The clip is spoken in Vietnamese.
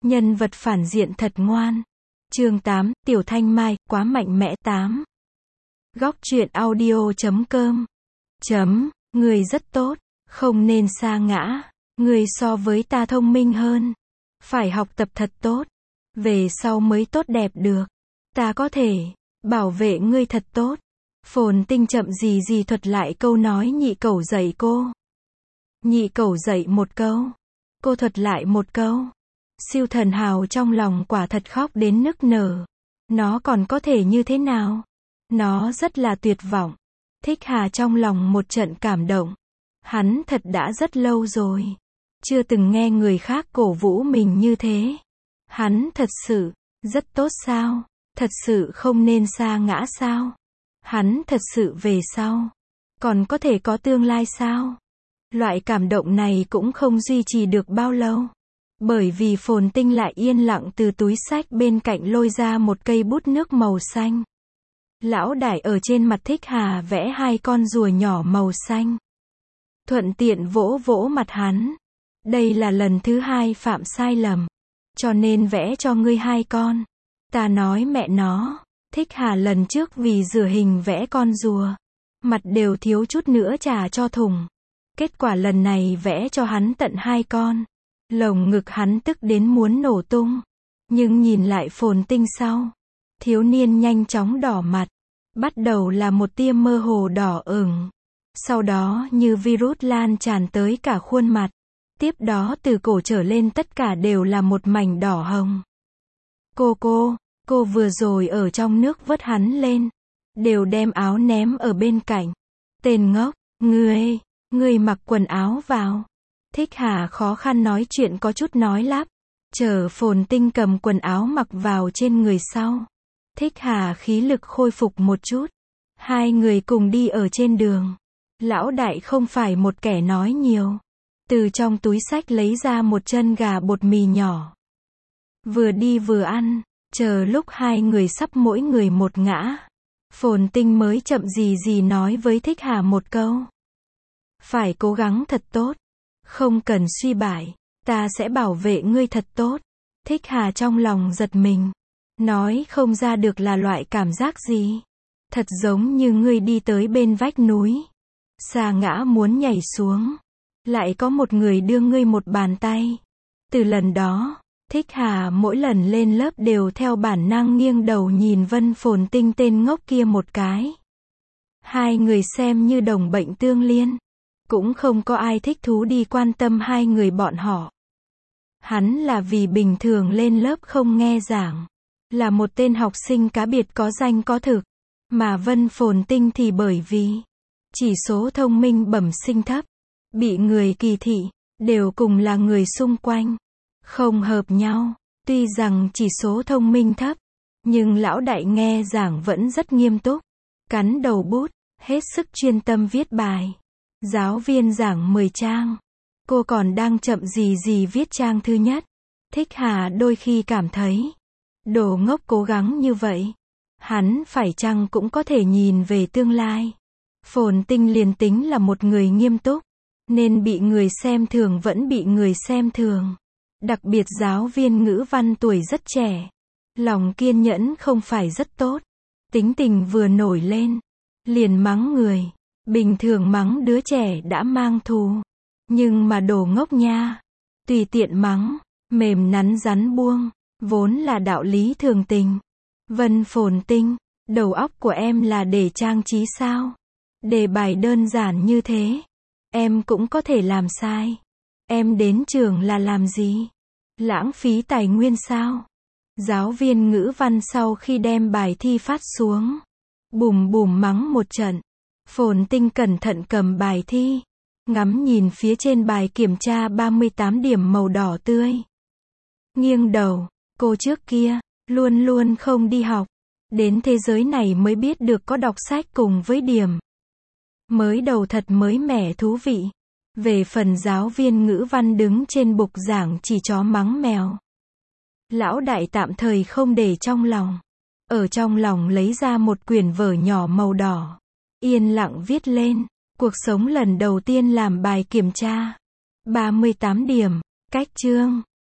Nhân vật phản diện thật ngoan. Chương 8, Tiểu Thanh Mai, quá mạnh mẽ 8. Góc truyện audio.com. Người rất tốt, không nên sa ngã. Người so với ta thông minh hơn. Phải học tập thật tốt. Về sau mới tốt đẹp được. Ta có thể bảo vệ ngươi thật tốt. Phồn Tinh chậm gì thuật lại câu nói nhị cẩu dạy cô. Nhị cẩu dạy một câu. Cô thuật lại một câu. Siêu thần hào trong lòng quả thật khóc đến nức nở. Nó còn có thể như thế nào? Nó rất là tuyệt vọng. Thích Hà trong lòng một trận cảm động. Hắn thật đã rất lâu rồi chưa từng nghe người khác cổ vũ mình như thế. Hắn thật sự rất tốt sao? Thật sự không nên sa ngã sao? Hắn thật sự về sau còn có thể có tương lai sao? Loại cảm động này cũng không duy trì được bao lâu. Bởi vì Phồn Tinh lại yên lặng từ túi xách bên cạnh lôi ra một cây bút nước màu xanh. Lão đại ở trên mặt Thích Hà vẽ hai con rùa nhỏ màu xanh. Thuận tiện vỗ vỗ mặt hắn. Đây là lần thứ hai phạm sai lầm. Cho nên vẽ cho ngươi hai con. Ta nói mẹ nó. Thích Hà lần trước vì rửa hình vẽ con rùa. Mặt đều thiếu chút nữa trả cho thùng. Kết quả lần này vẽ cho hắn tận hai con. Lồng ngực hắn tức đến muốn nổ tung. Nhưng nhìn lại Phồn Tinh sau. Thiếu niên nhanh chóng đỏ mặt. Bắt đầu là một tia mơ hồ đỏ ửng. Sau đó như virus lan tràn tới cả khuôn mặt. Tiếp đó từ cổ trở lên tất cả đều là một mảnh đỏ hồng. Cô vừa rồi ở trong nước vớt hắn lên. Đều đem áo ném ở bên cạnh. Tên ngốc, ngươi mặc quần áo vào. Thích Hà khó khăn nói chuyện có chút nói lắp. Chờ Phồn Tinh cầm quần áo mặc vào trên người sau. Thích Hà khí lực khôi phục một chút. Hai người cùng đi ở trên đường. Lão đại không phải một kẻ nói nhiều. Từ trong túi xách lấy ra một chân gà bột mì nhỏ. Vừa đi vừa ăn. Chờ lúc hai người sắp mỗi người một ngã. Phồn Tinh mới chậm gì nói với Thích Hà một câu. Phải cố gắng thật tốt. Không cần suy bại. Ta sẽ bảo vệ ngươi thật tốt. Thích Hà trong lòng giật mình. Nói không ra được là loại cảm giác gì. Thật giống như ngươi đi tới bên vách núi. Sa ngã muốn nhảy xuống. Lại có một người đưa ngươi một bàn tay. Từ lần đó, Thích Hà mỗi lần lên lớp đều theo bản năng nghiêng đầu nhìn Vân Phồn Tinh tên ngốc kia một cái. Hai người xem như đồng bệnh tương liên. Cũng không có ai thích thú đi quan tâm hai người bọn họ. Hắn là vì bình thường lên lớp không nghe giảng. Là một tên học sinh cá biệt có danh có thực. Mà Vân Phồn Tinh thì bởi vì chỉ số thông minh bẩm sinh thấp. Bị người kỳ thị. Đều cùng là người xung quanh. Không hợp nhau. Tuy rằng chỉ số thông minh thấp. Nhưng lão đại nghe giảng vẫn rất nghiêm túc. Cắn đầu bút. Hết sức chuyên tâm viết bài. Giáo viên giảng 10 trang. Cô còn đang chậm gì viết trang thứ nhất. Thích Hà đôi khi cảm thấy. Đồ ngốc cố gắng như vậy. Hắn phải chăng cũng có thể nhìn về tương lai. Phồn Tinh liền tính là một người nghiêm túc. Nên bị người xem thường vẫn bị người xem thường. Đặc biệt giáo viên ngữ văn tuổi rất trẻ. Lòng kiên nhẫn không phải rất tốt. Tính tình vừa nổi lên. Liền mắng người. Bình thường mắng đứa trẻ đã mang thù. Nhưng mà đồ ngốc nha. Tùy tiện mắng. Mềm nắn rắn buông. Vốn là đạo lý thường tình. Vân Phồn Tinh. Đầu óc của em là để trang trí sao? Đề bài đơn giản như thế. Em cũng có thể làm sai. Em đến trường là làm gì? Lãng phí tài nguyên sao? Giáo viên ngữ văn sau khi đem bài thi phát xuống. Bùm bùm mắng một trận. Phồn Tinh cẩn thận cầm bài thi. Ngắm nhìn phía trên bài kiểm tra 38 điểm màu đỏ tươi. Nghiêng đầu. Cô trước kia luôn luôn không đi học. Đến thế giới này mới biết được có đọc sách cùng với điểm. Mới đầu thật mới mẻ thú vị. Về phần giáo viên ngữ văn đứng trên bục giảng chỉ chó mắng mèo. Lão đại tạm thời không để trong lòng. Ở trong lòng lấy ra một quyển vở nhỏ màu đỏ. Yên lặng viết lên. Cuộc sống lần đầu tiên làm bài kiểm tra. 38 điểm. Cách chương.